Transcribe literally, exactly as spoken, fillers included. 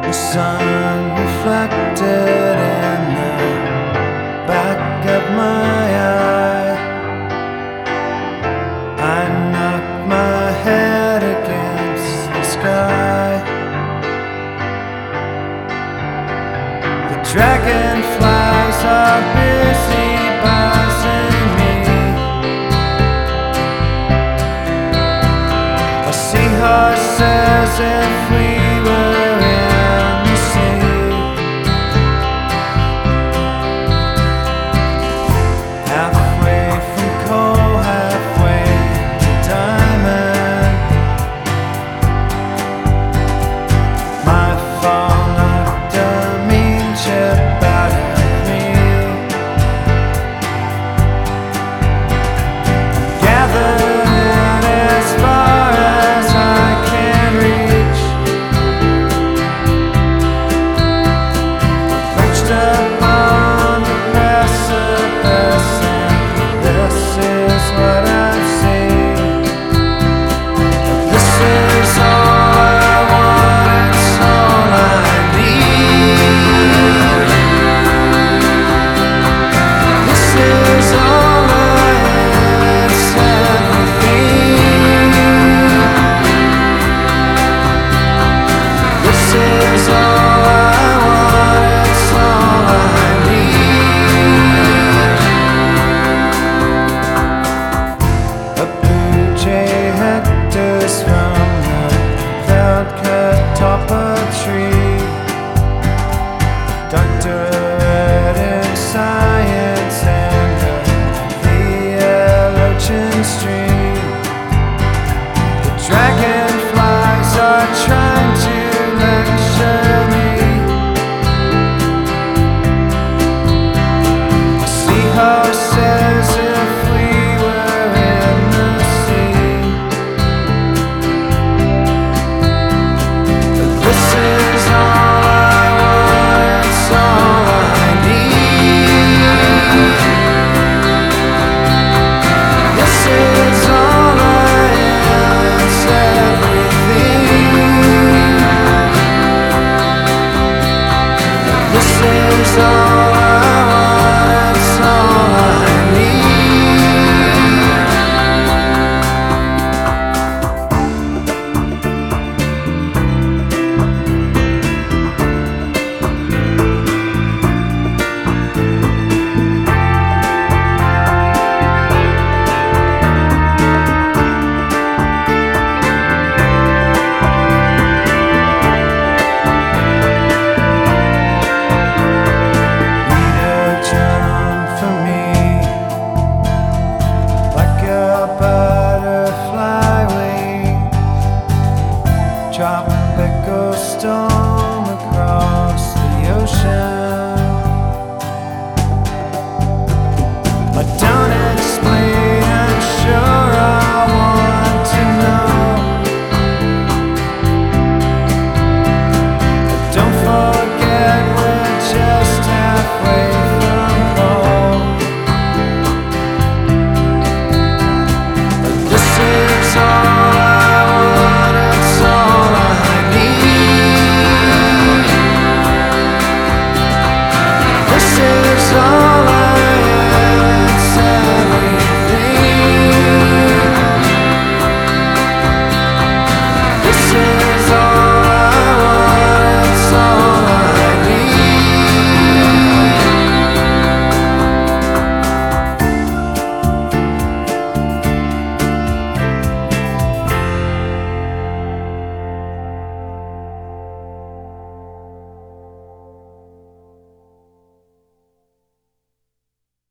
The sun reflected in the back of my eye. I knocked my head against the sky. The dragonflies are busy buzzing me. A seahorse says if we were in the sea, halfway from coal, halfway to diamond. My fall knocked a mean chip out of me. Gathered as far as I can reach, perched upon the precipice, and this is what I see. This is all I want, it's all I need. This is all I am, it's everything. This is all I want, it's all I need. A blue jay hectors from the cloud-cut top of a tree. Doctorate in science and a theologian stream. The dragonflies are trying to lecture me. The seahorse says if we were in the sea. This is all I want, it's all I need. This is all I am, it's everything. This is all I want, it's all I need. Reader, jump for me like a butterfly wing. Tropical storm across the ocean.